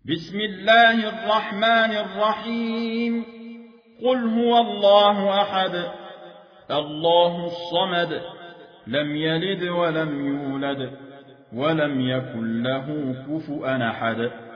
بسم الله الرحمن الرحيم. قل هو الله أحد الله الصمد لم يلد ولم يولد ولم يكن له كفؤا أحد.